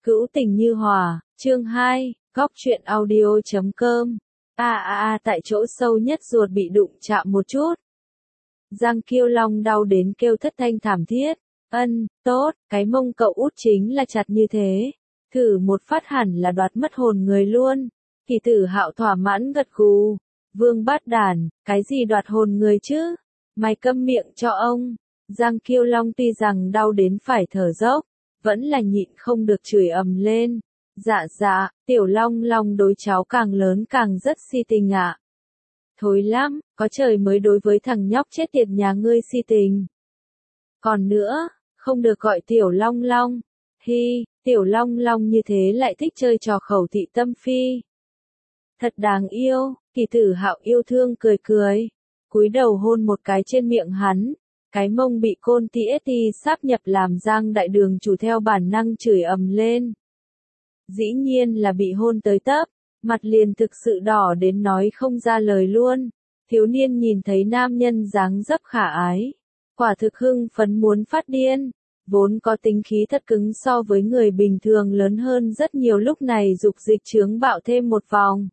Cữu tình như hòa, chương 2, góc truyện audio.com. Tại chỗ sâu nhất ruột bị đụng chạm một chút. Giang Kiêu Long đau đến kêu thất thanh thảm thiết. Tốt, cái mông cậu út chính là chặt như thế. Thử một phát hẳn là đoạt mất hồn người luôn. Kỳ Tử Hạo thỏa mãn gật gù. Vương Bát Đản, cái gì đoạt hồn người chứ? Mày câm miệng cho ông. Giang Kiêu Long tuy rằng đau đến phải thở dốc, vẫn là nhịn không được chửi ầm lên. Dạ, Tiểu Long Long đối cháu càng lớn càng rất si tình ạ. Thối lắm, có trời mới đối với thằng nhóc chết tiệt nhà ngươi si tình. Còn nữa, không được gọi Tiểu Long Long. Hi, Tiểu Long Long như thế lại thích chơi trò khẩu thị tâm phi. Thật đáng yêu, Kỳ Tử Hạo yêu thương cười cười, cúi đầu hôn một cái trên miệng hắn. Cái mông bị côn TST sáp nhập làm Giang Đại Đường chủ theo bản năng chửi ầm lên. Dĩ nhiên là bị hôn tới tấp, mặt liền thực sự đỏ đến nói không ra lời luôn. Thiếu niên nhìn thấy nam nhân dáng dấp khả ái, quả thực hưng phấn muốn phát điên, vốn có tính khí thật cứng so với người bình thường lớn hơn rất nhiều, lúc này dục dịch chướng bạo thêm một vòng.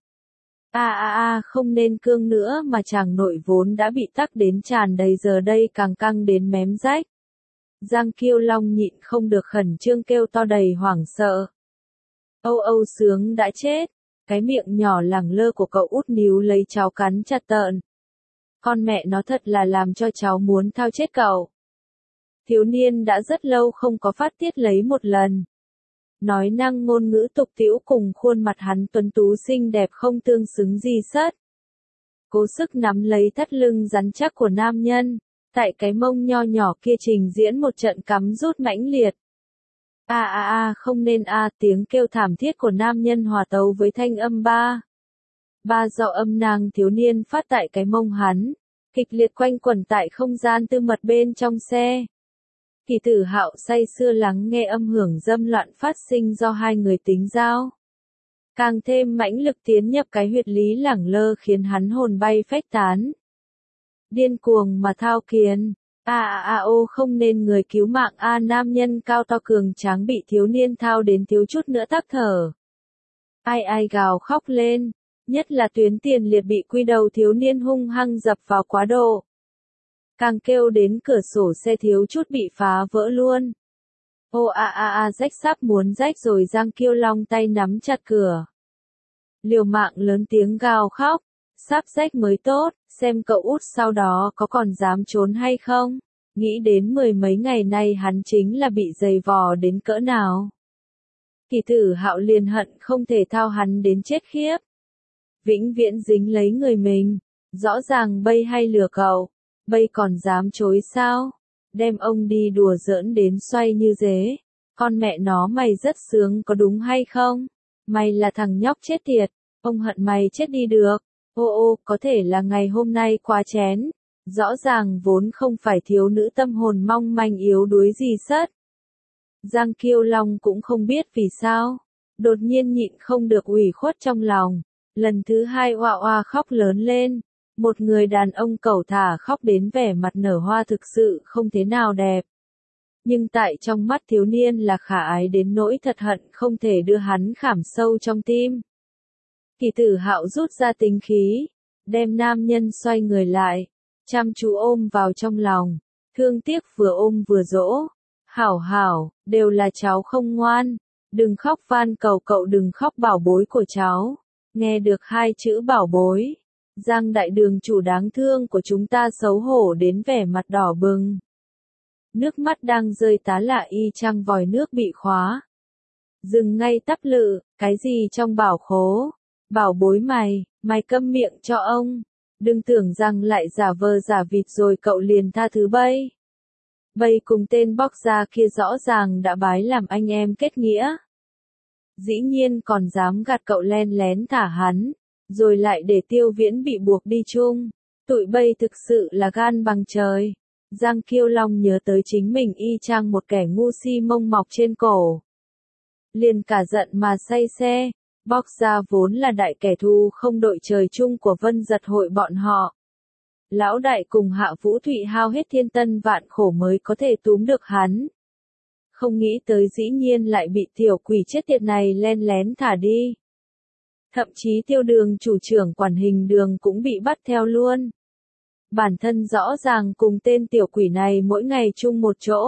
Không nên cương nữa mà chàng nội vốn đã bị tắc đến tràn đầy giờ đây càng căng đến mém rách. Giang Kiêu Long nhịn không được khẩn trương kêu to đầy hoảng sợ. Âu sướng đã chết, cái miệng nhỏ lẳng lơ của cậu út níu lấy cháu cắn chặt tợn. Con mẹ nó thật là làm cho cháu muốn thao chết cậu. Thiếu niên đã rất lâu không có phát tiết lấy một lần. Nói năng ngôn ngữ tục tĩu cùng khuôn mặt hắn tuấn tú xinh đẹp không tương xứng gì sất. Cố sức nắm lấy thắt lưng rắn chắc của nam nhân, tại cái mông nho nhỏ kia trình diễn một trận cắm rút mãnh liệt. Không nên tiếng kêu thảm thiết của nam nhân hòa tấu với thanh âm ba do âm nàng thiếu niên phát tại cái mông hắn, kịch liệt quanh quẩn tại không gian tư mật bên trong xe. Kỳ Tử Hạo say sưa lắng nghe âm hưởng dâm loạn phát sinh do hai người tính giao. Càng thêm mãnh lực tiến nhập cái huyệt lý lẳng lơ khiến hắn hồn bay phách tán. Điên cuồng mà thao kiến. Không nên người cứu mạng nam nhân cao to cường tráng bị thiếu niên thao đến thiếu chút nữa tắc thở. Ai gào khóc lên, nhất là tuyến tiền liệt bị quy đầu thiếu niên hung hăng dập vào quá độ. Càng kêu đến cửa sổ xe thiếu chút bị phá vỡ luôn. Rách sắp muốn rách rồi. Giang Kiêu Long tay nắm chặt cửa. Liều mạng lớn tiếng gào khóc, sắp rách mới tốt, xem cậu út sau đó có còn dám trốn hay không. Nghĩ đến mười mấy ngày nay hắn chính là bị giày vò đến cỡ nào. Kỳ Tử Hạo liền hận không thể thao hắn đến chết khiếp. Vĩnh viễn dính lấy người mình, rõ ràng bây hay lừa cậu. Bây còn dám chối sao? Đem ông đi đùa giỡn đến xoay như dế. Con mẹ nó mày rất sướng có đúng hay không? Mày là thằng nhóc chết tiệt, ông hận mày chết đi được. Có thể là ngày hôm nay quá chén. Rõ ràng vốn không phải thiếu nữ tâm hồn mong manh yếu đuối gì sất. Giang Kiêu Long cũng không biết vì sao. Đột nhiên nhịn không được ủy khuất trong lòng. Lần thứ hai oa khóc lớn lên. Một người đàn ông cẩu thả khóc đến vẻ mặt nở hoa thực sự không thế nào đẹp. Nhưng tại trong mắt thiếu niên là khả ái đến nỗi thật hận không thể đưa hắn khảm sâu trong tim. Kỳ Tử Hạo rút ra tính khí, đem nam nhân xoay người lại, chăm chú ôm vào trong lòng, thương tiếc vừa ôm vừa dỗ. Hảo, đều là cháu không ngoan, đừng khóc, van cầu cậu đừng khóc bảo bối của cháu. Nghe được hai chữ bảo bối, Giang Đại Đường chủ đáng thương của chúng ta xấu hổ đến vẻ mặt đỏ bừng. Nước mắt đang rơi tá lạ y chang vòi nước bị khóa. Dừng ngay tắp lự, cái gì trong bảo khố? Bảo bối mày câm miệng cho ông. Đừng tưởng rằng lại giả vờ giả vịt rồi cậu liền tha thứ bây. Bây cùng tên bóc ra kia rõ ràng đã bái làm anh em kết nghĩa. Dĩ nhiên còn dám gạt cậu len lén thả hắn. Rồi lại để Tiêu Viễn bị buộc đi chung. Tụi bây thực sự là gan bằng trời. Giang Kiêu Long nhớ tới chính mình y chang một kẻ ngu si mông mọc trên cổ. Liền cả giận mà say xe. Bóc ra vốn là đại kẻ thù không đội trời chung của Vân Giật hội bọn họ. Lão đại cùng Hạ Vũ Thụy hao hết thiên tân vạn khổ mới có thể túm được hắn. Không nghĩ tới dĩ nhiên lại bị tiểu quỷ chết tiệt này len lén thả đi. Thậm chí Tiêu Đường chủ trưởng quản hình đường cũng bị bắt theo luôn. Bản thân rõ ràng cùng tên tiểu quỷ này mỗi ngày chung một chỗ.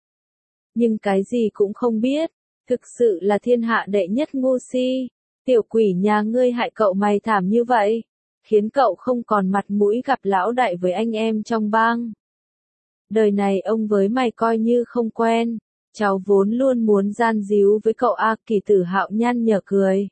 Nhưng cái gì cũng không biết, thực sự là thiên hạ đệ nhất ngu si. Tiểu quỷ nhà ngươi hại cậu mày thảm như vậy, khiến cậu không còn mặt mũi gặp lão đại với anh em trong bang. Đời này ông với mày coi như không quen, cháu vốn luôn muốn gian díu với cậu a. Kỳ Tử Hạo nhăn nhở cười.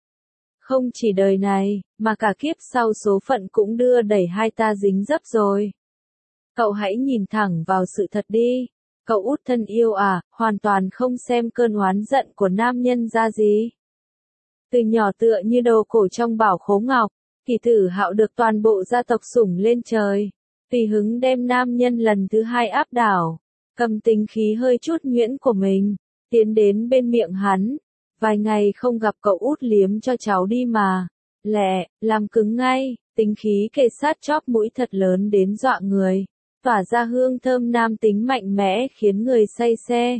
Không chỉ đời này, mà cả kiếp sau số phận cũng đưa đẩy hai ta dính dấp rồi. Cậu hãy nhìn thẳng vào sự thật đi. Cậu út thân yêu à, hoàn toàn không xem cơn oán giận của nam nhân ra gì. Từ nhỏ tựa như đồ cổ trong bảo khố ngọc, Kỳ Tử Hạo được toàn bộ gia tộc sủng lên trời. Tùy hứng đem nam nhân lần thứ hai áp đảo, cầm tính khí hơi chút nhuyễn của mình, tiến đến bên miệng hắn. Vài ngày không gặp cậu út liếm cho cháu đi mà. Lẹ, làm cứng ngay, tính khí kề sát chóp mũi thật lớn đến dọa người. Tỏa ra hương thơm nam tính mạnh mẽ khiến người say xe.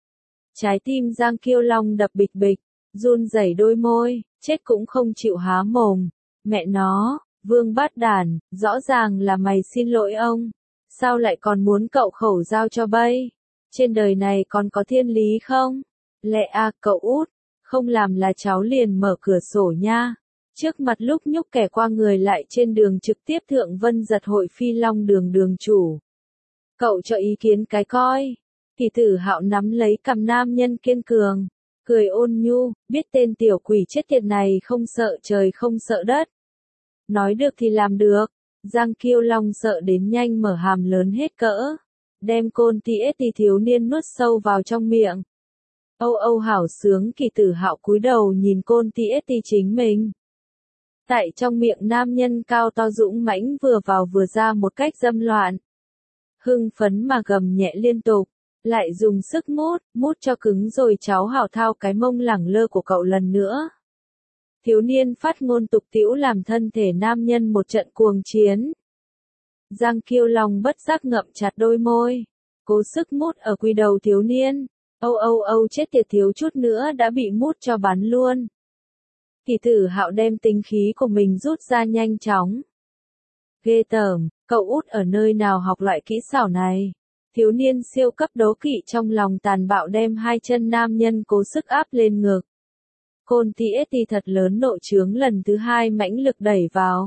Trái tim Giang Kiêu Long đập bịch bịch, run rẩy đôi môi, chết cũng không chịu há mồm. Mẹ nó, Vương Bát Đản, rõ ràng là mày xin lỗi ông. Sao lại còn muốn cậu khẩu giao cho bây? Trên đời này còn có thiên lý không? Lẹ à, cậu út, không làm là cháu liền mở cửa sổ nha. Trước mặt lúc nhúc kẻ qua người lại trên đường trực tiếp Thượng Vân Giật hội Phi Long đường đường chủ. Cậu cho ý kiến cái coi. Kỳ Tử Hạo nắm lấy cằm nam nhân kiên cường, cười ôn nhu, biết tên tiểu quỷ chết tiệt này không sợ trời không sợ đất. Nói được thì làm được. Giang Kiêu Long sợ đến nhanh mở hàm lớn hết cỡ, đem côn TST thiếu niên nuốt sâu vào trong miệng. Âu âu hảo sướng. Kỳ Tử Hạo cúi đầu nhìn côn TST chính mình. Tại trong miệng nam nhân cao to dũng mãnh vừa vào vừa ra một cách dâm loạn. Hưng phấn mà gầm nhẹ liên tục, lại dùng sức mút cho cứng rồi cháu hảo thao cái mông lẳng lơ của cậu lần nữa. Thiếu niên phát ngôn tục tĩu làm thân thể nam nhân một trận cuồng chiến. Giang Kiêu Long bất giác ngậm chặt đôi môi, cố sức mút ở quy đầu thiếu niên. Âu âu âu, chết tiệt, thiếu chút nữa đã bị mút cho bắn luôn. Kỳ Tử Hạo đem tính khí của mình rút ra nhanh chóng. Ghê tởm, cậu út ở nơi nào học loại kỹ xảo này? Thiếu niên siêu cấp đố kỵ trong lòng tàn bạo đem hai chân nam nhân cố sức áp lên ngực. Côn TST thật lớn nộ trướng lần thứ hai mãnh lực đẩy vào.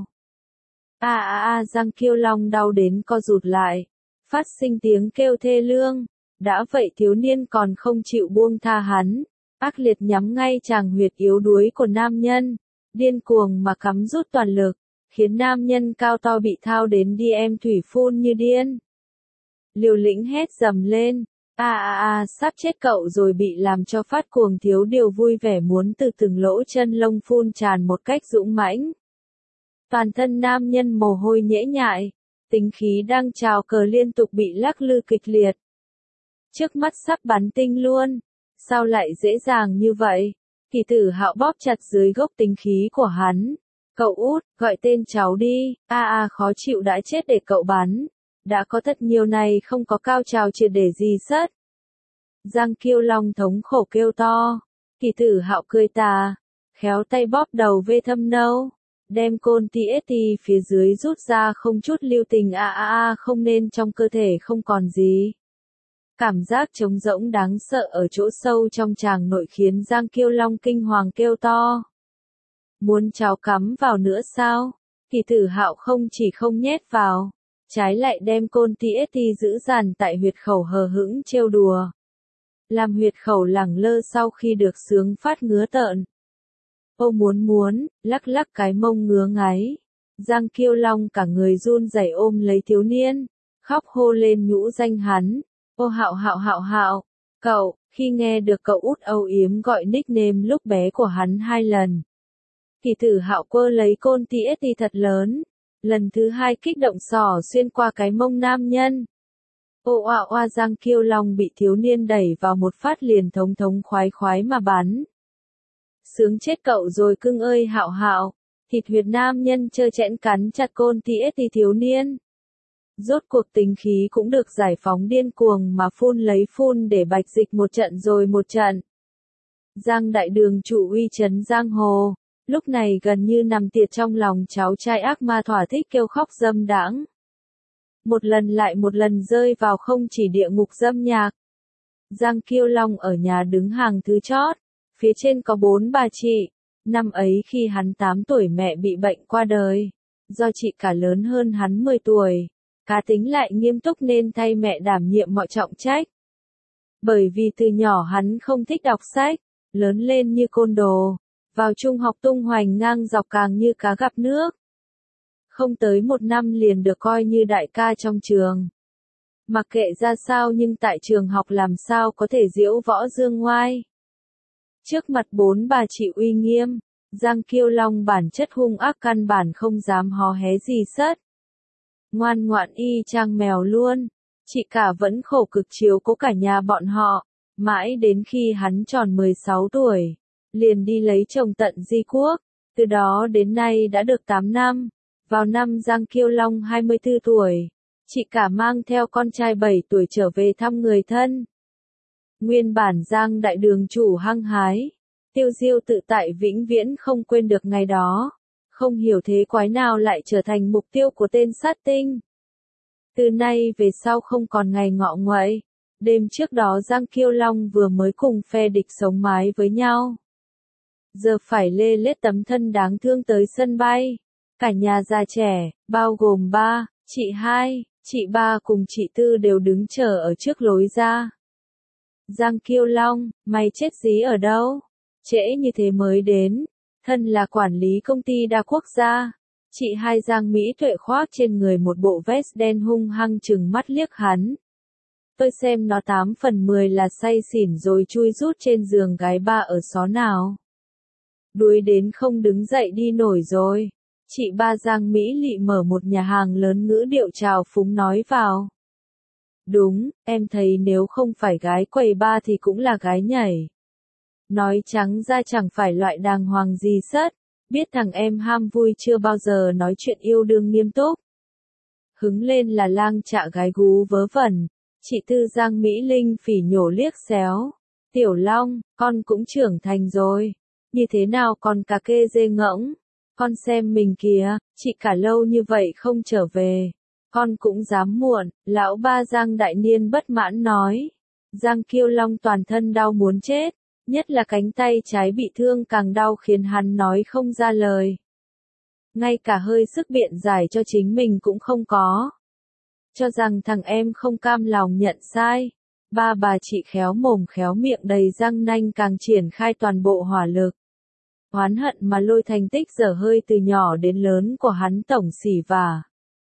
Giang Kiêu Long đau đến co rụt lại, phát sinh tiếng kêu thê lương. Đã vậy thiếu niên còn không chịu buông tha hắn, ác liệt nhắm ngay tràng huyệt yếu đuối của nam nhân, điên cuồng mà cắm rút toàn lực, khiến nam nhân cao to bị thao đến đi em thủy phun như điên. Liều lĩnh hét dầm lên, sắp chết cậu rồi, bị làm cho phát cuồng thiếu điều vui vẻ muốn từ từng lỗ chân lông phun tràn một cách dũng mãnh. Toàn thân nam nhân mồ hôi nhễ nhại, tính khí đang trào cờ liên tục bị lắc lư kịch liệt. Trước mắt sắp bắn tinh luôn, sao lại dễ dàng như vậy? Kỳ Tử Hạo bóp chặt dưới gốc tính khí của hắn. Cậu út, gọi tên cháu đi. Khó chịu đã chết để cậu bắn. Đã có thật nhiều này không có cao trào triệt để gì sất. Giang Kiêu Long thống khổ kêu to. Kỳ Tử Hạo cười tà, khéo tay bóp đầu vê thâm nâu, đem côn TST phía dưới rút ra không chút lưu tình. Không nên, trong cơ thể không còn gì. Cảm giác trống rỗng đáng sợ ở chỗ sâu trong tràng nội khiến Giang Kiêu Long kinh hoàng kêu to. Muốn cháu cắm vào nữa sao? Kỳ Tử Hạo không chỉ không nhét vào, trái lại đem côn TST giữ dàn tại huyệt khẩu hờ hững trêu đùa. Làm huyệt khẩu lẳng lơ sau khi được sướng phát ngứa tợn. Ô muốn, lắc lắc cái mông ngứa ngáy. Giang Kiêu Long cả người run rẩy ôm lấy thiếu niên, khóc hô lên nhũ danh hắn. Ô Hạo, cậu, khi nghe được cậu út âu yếm gọi nickname lúc bé của hắn 2 lần. Kỳ Tử Hạo quơ lấy côn TST thật lớn, lần thứ hai kích động xỏ xuyên qua cái mông nam nhân. Giang Kiêu Long bị thiếu niên đẩy vào một phát liền thống khoái mà bắn. Sướng chết cậu rồi cưng ơi Hạo. Thịt huyệt nam nhân trơ trẽn cắn chặt côn TST thiếu niên. Rốt cuộc tính khí cũng được giải phóng điên cuồng mà phun lấy phun để bạch dịch một trận rồi một trận. Giang đại đường chủ uy chấn giang hồ, lúc này gần như nằm tiệt trong lòng cháu trai ác ma thỏa thích kêu khóc dâm đãng. Một lần lại một lần rơi vào không chỉ địa ngục dâm nhạc. Giang Kiêu Long ở nhà đứng hàng thứ chót, phía trên có 4 bà chị. Năm ấy khi hắn 8 tuổi mẹ bị bệnh qua đời, do chị cả lớn hơn hắn 10 tuổi, cá tính lại nghiêm túc nên thay mẹ đảm nhiệm mọi trọng trách. Bởi vì từ nhỏ hắn không thích đọc sách, lớn lên như côn đồ, vào trung học tung hoành ngang dọc càng như cá gặp nước. Không tới 1 năm liền được coi như đại ca trong trường. Mặc kệ ra sao nhưng tại trường học làm sao có thể diễu võ dương ngoai. Trước mặt 4 bà chị uy nghiêm, Giang Kiêu Long bản chất hung ác căn bản không dám hò hé gì sất. Ngoan ngoãn y chang mèo luôn, chị cả vẫn khổ cực chiếu cố cả nhà bọn họ, mãi đến khi hắn tròn 16 tuổi, liền đi lấy chồng tận di quốc, từ đó đến nay đã được 8 năm, vào năm Giang Kiêu Long 24 tuổi, chị cả mang theo con trai 7 tuổi trở về thăm người thân. Nguyên bản Giang đại đường chủ hăng hái, tiêu diêu tự tại vĩnh viễn không quên được ngày đó, không hiểu thế quái nào lại trở thành mục tiêu của tên sát tinh. Từ nay về sau không còn ngày ngọ nguậy, đêm trước đó Giang Kiêu Long vừa mới cùng phe địch sống mái với nhau. Giờ phải lê lết tấm thân đáng thương tới sân bay, cả nhà già trẻ, bao gồm ba, chị hai, chị ba cùng chị tư đều đứng chờ ở trước lối ra. Giang Kiêu Long, mày chết dí ở đâu? Trễ như thế mới đến, thân là quản lý công ty đa quốc gia. Chị hai Giang Mỹ Tuệ khoác trên người một bộ vest đen hung hăng chừng mắt liếc hắn. Tôi xem nó 8 phần 10 là say xỉn rồi chui rút trên giường gái ba ở xó nào. Đuối đến không đứng dậy đi nổi rồi. Chị ba Giang Mỹ Lị mở một nhà hàng lớn ngữ điệu trào phúng nói vào. Đúng, em thấy nếu không phải gái quầy ba thì cũng là gái nhảy. Nói trắng ra chẳng phải loại đàng hoàng gì sất, biết thằng em ham vui chưa bao giờ nói chuyện yêu đương nghiêm túc. Hứng lên là lang chạ gái gú vớ vẩn, chị tư Giang Mỹ Linh phỉ nhổ liếc xéo. Tiểu Long, con cũng trưởng thành rồi, như thế nào còn cà kê dê ngỗng, con xem mình kìa, chị cả lâu như vậy không trở về. Con cũng dám muộn, lão ba Giang Đại Niên bất mãn nói. Giang Kiêu Long toàn thân đau muốn chết, nhất là cánh tay trái bị thương càng đau khiến hắn nói không ra lời. Ngay cả hơi sức biện giải cho chính mình cũng không có. Cho rằng thằng em không cam lòng nhận sai. Ba bà chị khéo mồm khéo miệng đầy răng nanh càng triển khai toàn bộ hỏa lực. Oán hận mà lôi thành tích dở hơi từ nhỏ đến lớn của hắn tổng xỉ vả.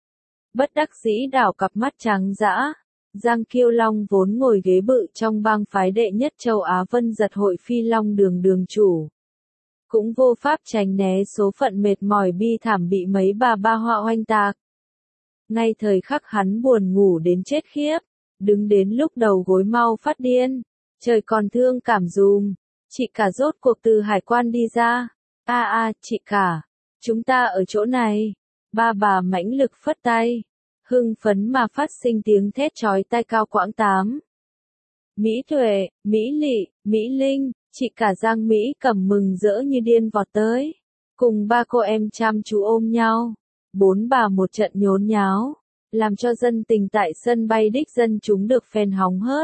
Bất đắc dĩ đảo cặp mắt trắng dã. Giang Kiêu Long vốn ngồi ghế bự trong bang phái đệ nhất châu Á Vân Giật hội Phi Long đường đường chủ. Cũng vô pháp tránh né số phận mệt mỏi bi thảm bị mấy bà ba họa oanh tạc. Ngay thời khắc hắn buồn ngủ đến chết khiếp, đứng đến lúc đầu gối mau phát điên, trời còn thương cảm dùm, chị cả rốt cuộc từ hải quan đi ra. Chị cả, chúng ta ở chỗ này. Ba bà mãnh lực phất tay. Hưng phấn mà phát sinh tiếng thét chói tai cao quãng 8. Mỹ Tuệ, Mỹ Lị, Mỹ Linh, chị cả Giang Mỹ cầm mừng rỡ như điên vọt tới. Cùng ba cô em chăm chú ôm nhau. 4 bà một trận nhốn nháo. Làm cho dân tình tại sân bay đích dân chúng được phen hóng hớt.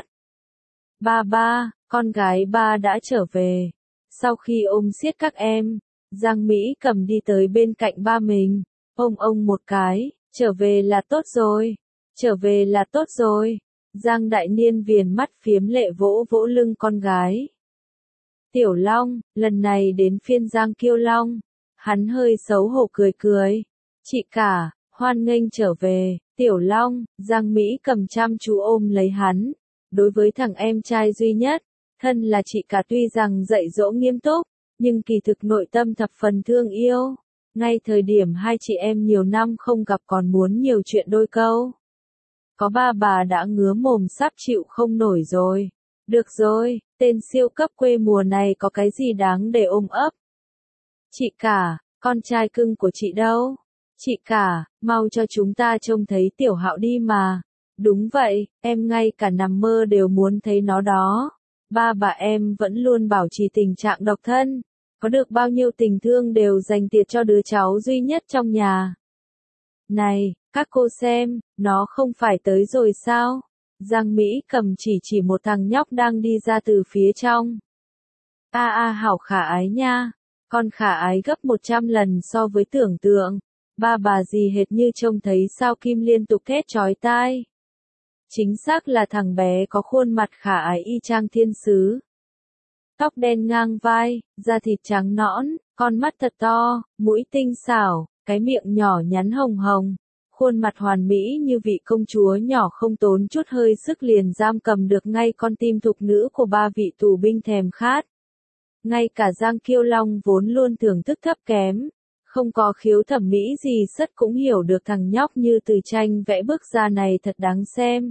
Ba, con gái ba đã trở về. Sau khi ôm siết các em, Giang Mỹ cầm đi tới bên cạnh ba mình, ôm ông một cái. Trở về là tốt rồi, trở về là tốt rồi. Giang Đại Niên viền mắt phiếm lệ vỗ vỗ lưng con gái. Tiểu Long, lần này đến phiên Giang Kiêu Long. Hắn hơi xấu hổ cười cười. Chị cả, hoan nghênh trở về. Tiểu Long, Giang Mỹ cầm chăm chú ôm lấy hắn. Đối với thằng em trai duy nhất, thân là chị cả tuy rằng dạy dỗ nghiêm túc, nhưng kỳ thực nội tâm thập phần thương yêu. Ngay thời điểm hai chị em nhiều năm không gặp còn muốn nhiều chuyện đôi câu. Có ba bà đã ngứa mồm sắp chịu không nổi rồi. Được rồi, tên siêu cấp quê mùa này có cái gì đáng để ôm ấp. Chị cả, con trai cưng của chị đâu? Chị cả, mau cho chúng ta trông thấy Tiểu Hạo đi mà. Đúng vậy, em ngay cả nằm mơ đều muốn thấy nó đó. Ba bà em vẫn luôn bảo trì tình trạng độc thân. Có được bao nhiêu tình thương đều dành tiệt cho đứa cháu duy nhất trong nhà. Này, các cô xem, nó không phải tới rồi sao? Giang Mỹ Cầm chỉ một thằng nhóc đang đi ra từ phía trong. Hảo khả ái nha. Con khả ái gấp 100 lần so với tưởng tượng. Ba bà gì hệt như trông thấy sao Kim liên tục thét chói tai. Chính xác là thằng bé có khuôn mặt khả ái y chang thiên sứ. Tóc đen ngang vai, da thịt trắng nõn, con mắt thật to, mũi tinh xảo, cái miệng nhỏ nhắn hồng hồng. Khuôn mặt hoàn mỹ như vị công chúa nhỏ không tốn chút hơi sức liền giam cầm được ngay con tim thục nữ của ba vị tù binh thèm khát. Ngay cả Giang Kiêu Long vốn luôn thưởng thức thấp kém, không có khiếu thẩm mỹ gì sất cũng hiểu được thằng nhóc như từ tranh vẽ bước ra này thật đáng xem.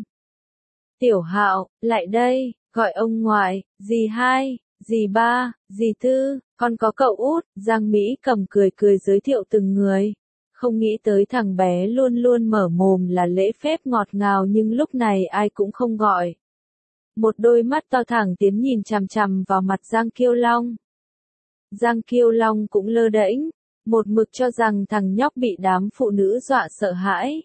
Tiểu Hạo, lại đây, gọi ông ngoại, dì hai, dì ba, dì tư, con có cậu út, Giang Mỹ Cầm cười cười giới thiệu từng người. Không nghĩ tới thằng bé luôn luôn mở mồm là lễ phép ngọt ngào nhưng lúc này ai cũng không gọi. Một đôi mắt to thẳng tiến nhìn chằm chằm vào mặt Giang Kiêu Long. Giang Kiêu Long cũng lơ đễnh, một mực cho rằng thằng nhóc bị đám phụ nữ dọa sợ hãi.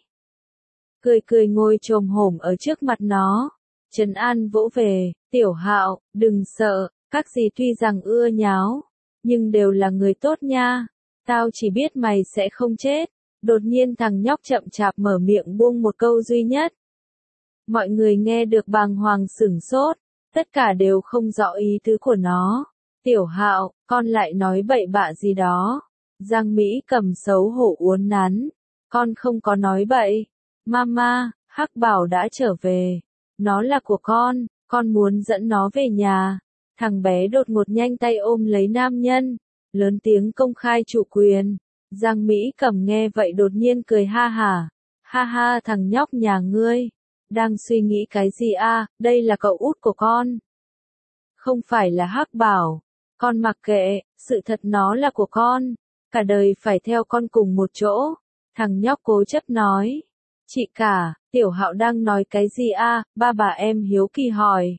Cười cười ngồi chồm hổm ở trước mặt nó, trấn an vỗ về, Tiểu Hạo, đừng sợ, các dì tuy rằng ưa nháo, nhưng đều là người tốt nha. Tao chỉ biết mày sẽ không chết. Đột nhiên thằng nhóc chậm chạp mở miệng buông một câu duy nhất. Mọi người nghe được bàng hoàng sửng sốt, tất cả đều không rõ ý tứ của nó. Tiểu Hạo, con lại nói bậy bạ gì đó. Giang Mỹ Cầm xấu hổ uốn nắn. Con không có nói bậy. Mama, Hắc Bảo đã trở về. Nó là của con muốn dẫn nó về nhà. Thằng bé đột ngột nhanh tay ôm lấy nam nhân, lớn tiếng công khai chủ quyền. Giang Mỹ Cầm nghe vậy đột nhiên cười ha hả. Ha ha, thằng nhóc nhà ngươi. Đang suy nghĩ cái gì à, đây là cậu út của con. Không phải là Hắc Bảo. Con mặc kệ, sự thật nó là của con. Cả đời phải theo con cùng một chỗ. Thằng nhóc cố chấp nói. Chị cả, Tiểu Hạo đang nói cái gì à, ba bà em hiếu kỳ hỏi.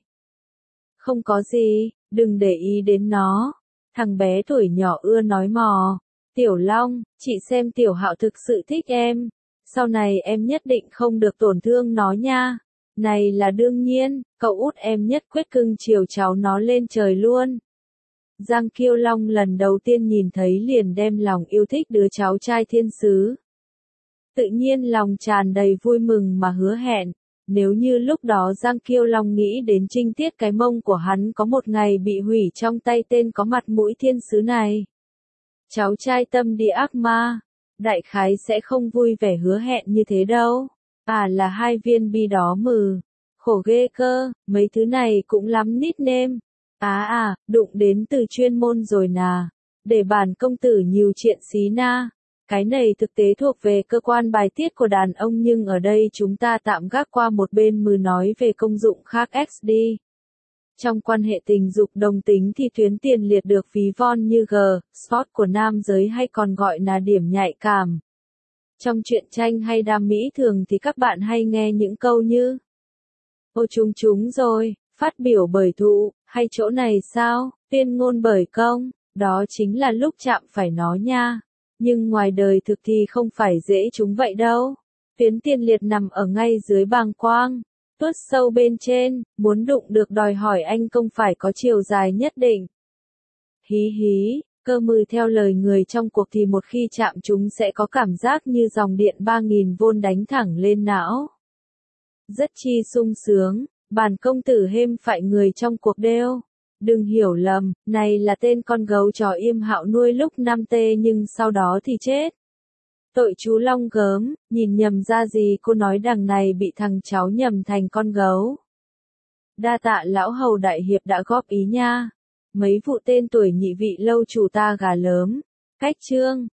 Không có gì, đừng để ý đến nó. Thằng bé tuổi nhỏ ưa nói mò. Tiểu Long, chị xem Tiểu Hạo thực sự thích em. Sau này em nhất định không được tổn thương nó nha. Này là đương nhiên, cậu út em nhất quyết cưng chiều cháu nó lên trời luôn. Giang Kiêu Long lần đầu tiên nhìn thấy liền đem lòng yêu thích đứa cháu trai thiên sứ. Tự nhiên lòng tràn đầy vui mừng mà hứa hẹn. Nếu như lúc đó Giang Kiêu Long nghĩ đến trinh tiết cái mông của hắn có một ngày bị hủy trong tay tên có mặt mũi thiên sứ này. Cháu trai tâm địa ác ma, đại khái sẽ không vui vẻ hứa hẹn như thế đâu. Là 2 viên bi đó mừ. Khổ ghê cơ, mấy thứ này cũng lắm nickname. Đụng đến từ chuyên môn rồi nà. Để bản công tử nhiều chuyện xí na. Cái này thực tế thuộc về cơ quan bài tiết của đàn ông nhưng ở đây chúng ta tạm gác qua một bên mừ nói về công dụng khác XD. Trong quan hệ tình dục đồng tính thì tuyến tiền liệt được ví von như G-spot của nam giới hay còn gọi là điểm nhạy cảm. Trong truyện tranh hay đam mỹ thường thì các bạn hay nghe những câu như ô chúng rồi, phát biểu bởi thụ, hay chỗ này sao, tuyên ngôn bởi công, đó chính là lúc chạm phải nó nha. Nhưng ngoài đời thực thì không phải dễ chúng vậy đâu. Tuyến tiền liệt nằm ở ngay dưới bàng quang, tuốt sâu bên trên, muốn đụng được đòi hỏi anh công phải có chiều dài nhất định. Hí hí, cơ mừ theo lời người trong cuộc thì một khi chạm chúng sẽ có cảm giác như dòng điện 3000V đánh thẳng lên não. Rất chi sung sướng, bản công tử hêm phải người trong cuộc đeo. Đừng hiểu lầm, này là tên con gấu chó Yêm Hạo nuôi lúc 5T nhưng sau đó thì chết. Tội chú Long gớm, nhìn nhầm ra gì cô nói đằng này bị thằng cháu nhầm thành con gấu. Đa tạ lão hầu đại hiệp đã góp ý nha. Mấy vụ tên tuổi nhị vị lâu chủ ta gà lớn. Cách chương.